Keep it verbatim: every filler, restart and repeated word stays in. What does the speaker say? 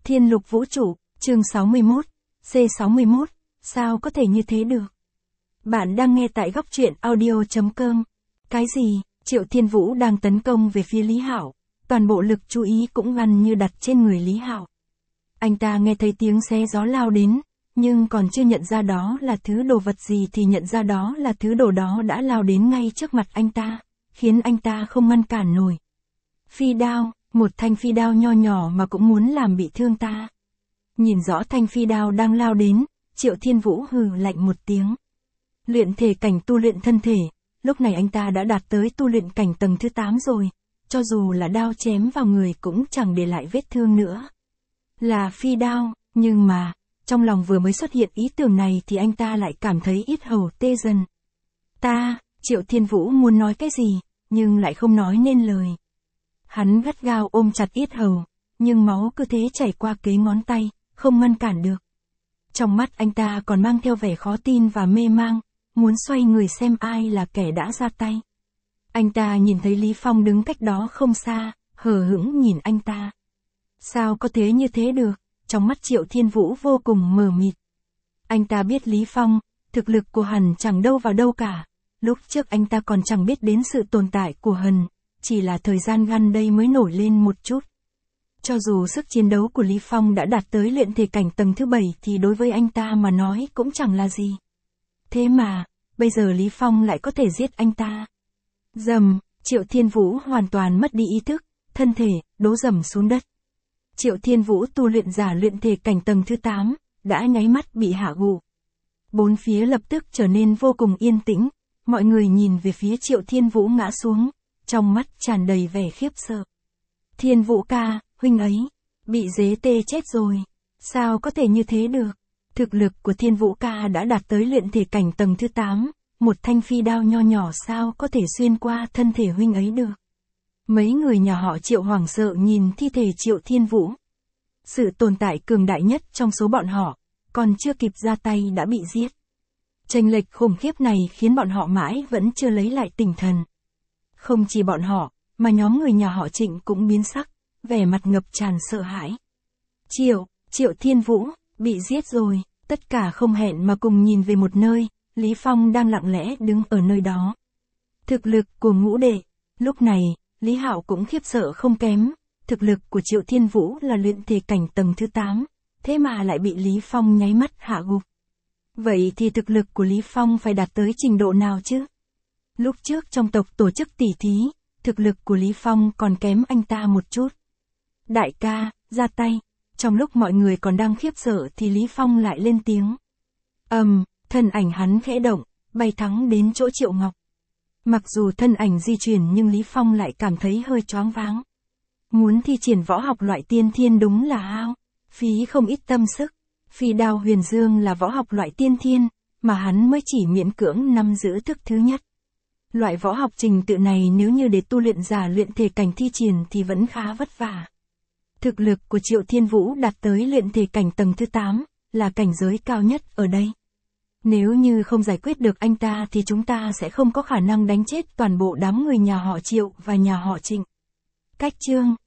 Thiên Lục Vũ Trụ, chương sáu mươi mốt, C sáu mươi mốt, sao có thể như thế được? Bạn đang nghe tại góc truyện audio chấm com. Cái gì? Triệu Thiên Vũ đang tấn công về phía Lý Hạo, toàn bộ lực chú ý cũng gần như đặt trên người Lý Hạo. Anh ta nghe thấy tiếng xé gió lao đến, nhưng còn chưa nhận ra đó là thứ đồ vật gì thì nhận ra đó là thứ đồ đó đã lao đến ngay trước mặt anh ta, khiến anh ta không ngăn cản nổi. Phi đao, một thanh phi đao nho nhỏ mà cũng muốn làm bị thương ta. Nhìn rõ thanh phi đao đang lao đến, Triệu Thiên Vũ hừ lạnh một tiếng. Luyện thể cảnh tu luyện thân thể, lúc này anh ta đã đạt tới tu luyện cảnh tầng thứ tám rồi, cho dù là đao chém vào người cũng chẳng để lại vết thương nữa. Là phi đao, nhưng mà, trong lòng vừa mới xuất hiện ý tưởng này thì anh ta lại cảm thấy yết hầu tê dần. Ta, Triệu Thiên Vũ muốn nói cái gì, nhưng lại không nói nên lời. Hắn gắt gao ôm chặt yết hầu, nhưng máu cứ thế chảy qua kế ngón tay, không ngăn cản được. Trong mắt anh ta còn mang theo vẻ khó tin và mê mang, muốn xoay người xem ai là kẻ đã ra tay. Anh ta nhìn thấy Lý Phong đứng cách đó không xa, hờ hững nhìn anh ta. Sao có thể như thế được? Trong mắt Triệu Thiên Vũ vô cùng mờ mịt. Anh ta biết Lý Phong, thực lực của hắn chẳng đâu vào đâu cả. Lúc trước anh ta còn chẳng biết đến sự tồn tại của hắn, chỉ là thời gian gần đây mới nổi lên một chút. Cho dù sức chiến đấu của Lý Phong đã đạt tới luyện thể cảnh tầng thứ bảy thì đối với anh ta mà nói cũng chẳng là gì. Thế mà, bây giờ Lý Phong lại có thể giết anh ta. Dầm, Triệu Thiên Vũ hoàn toàn mất đi ý thức, thân thể, đổ dầm xuống đất. Triệu Thiên Vũ tu luyện giả luyện thể cảnh tầng thứ tám, đã nháy mắt bị hạ gục. Bốn phía lập tức trở nên vô cùng yên tĩnh, mọi người nhìn về phía Triệu Thiên Vũ ngã xuống, trong mắt tràn đầy vẻ khiếp sợ. Thiên Vũ ca, huynh ấy, bị dế tê chết rồi. Sao có thể như thế được? Thực lực của Thiên Vũ ca đã đạt tới luyện thể cảnh tầng thứ tám, một thanh phi đao nho nhỏ sao có thể xuyên qua thân thể huynh ấy được? Mấy người nhà họ Triệu hoảng sợ nhìn thi thể Triệu Thiên Vũ. Sự tồn tại cường đại nhất trong số bọn họ, còn chưa kịp ra tay đã bị giết. Chênh lệch khủng khiếp này khiến bọn họ mãi vẫn chưa lấy lại tinh thần. Không chỉ bọn họ, mà nhóm người nhà họ Trịnh cũng biến sắc, vẻ mặt ngập tràn sợ hãi. Triệu, Triệu Thiên Vũ, bị giết rồi, tất cả không hẹn mà cùng nhìn về một nơi, Lý Phong đang lặng lẽ đứng ở nơi đó. Thực lực của ngũ đệ, lúc này, Lý Hạo cũng khiếp sợ không kém, thực lực của Triệu Thiên Vũ là luyện thể cảnh tầng thứ tám, thế mà lại bị Lý Phong nháy mắt hạ gục. Vậy thì thực lực của Lý Phong phải đạt tới trình độ nào chứ? Lúc trước trong tộc tổ chức tỉ thí, thực lực của Lý Phong còn kém anh ta một chút. Đại ca, ra tay. Trong lúc mọi người còn đang khiếp sợ thì Lý Phong lại lên tiếng. Ầm, um, thân ảnh hắn khẽ động, bay thẳng đến chỗ Triệu Ngọc. Mặc dù thân ảnh di chuyển nhưng Lý Phong lại cảm thấy hơi choáng váng. Muốn thi triển võ học loại tiên thiên đúng là hao phí không ít tâm sức. Phi đao huyền dương là võ học loại tiên thiên, mà hắn mới chỉ miễn cưỡng nắm giữ thức thứ nhất. Loại võ học trình tự này nếu như để tu luyện giả luyện thể cảnh thi triển thì vẫn khá vất vả. Thực lực của Triệu Thiên Vũ đạt tới luyện thể cảnh tầng thứ tám, là cảnh giới cao nhất ở đây. Nếu như không giải quyết được anh ta thì chúng ta sẽ không có khả năng đánh chết toàn bộ đám người nhà họ Triệu và nhà họ Trịnh. Cách chương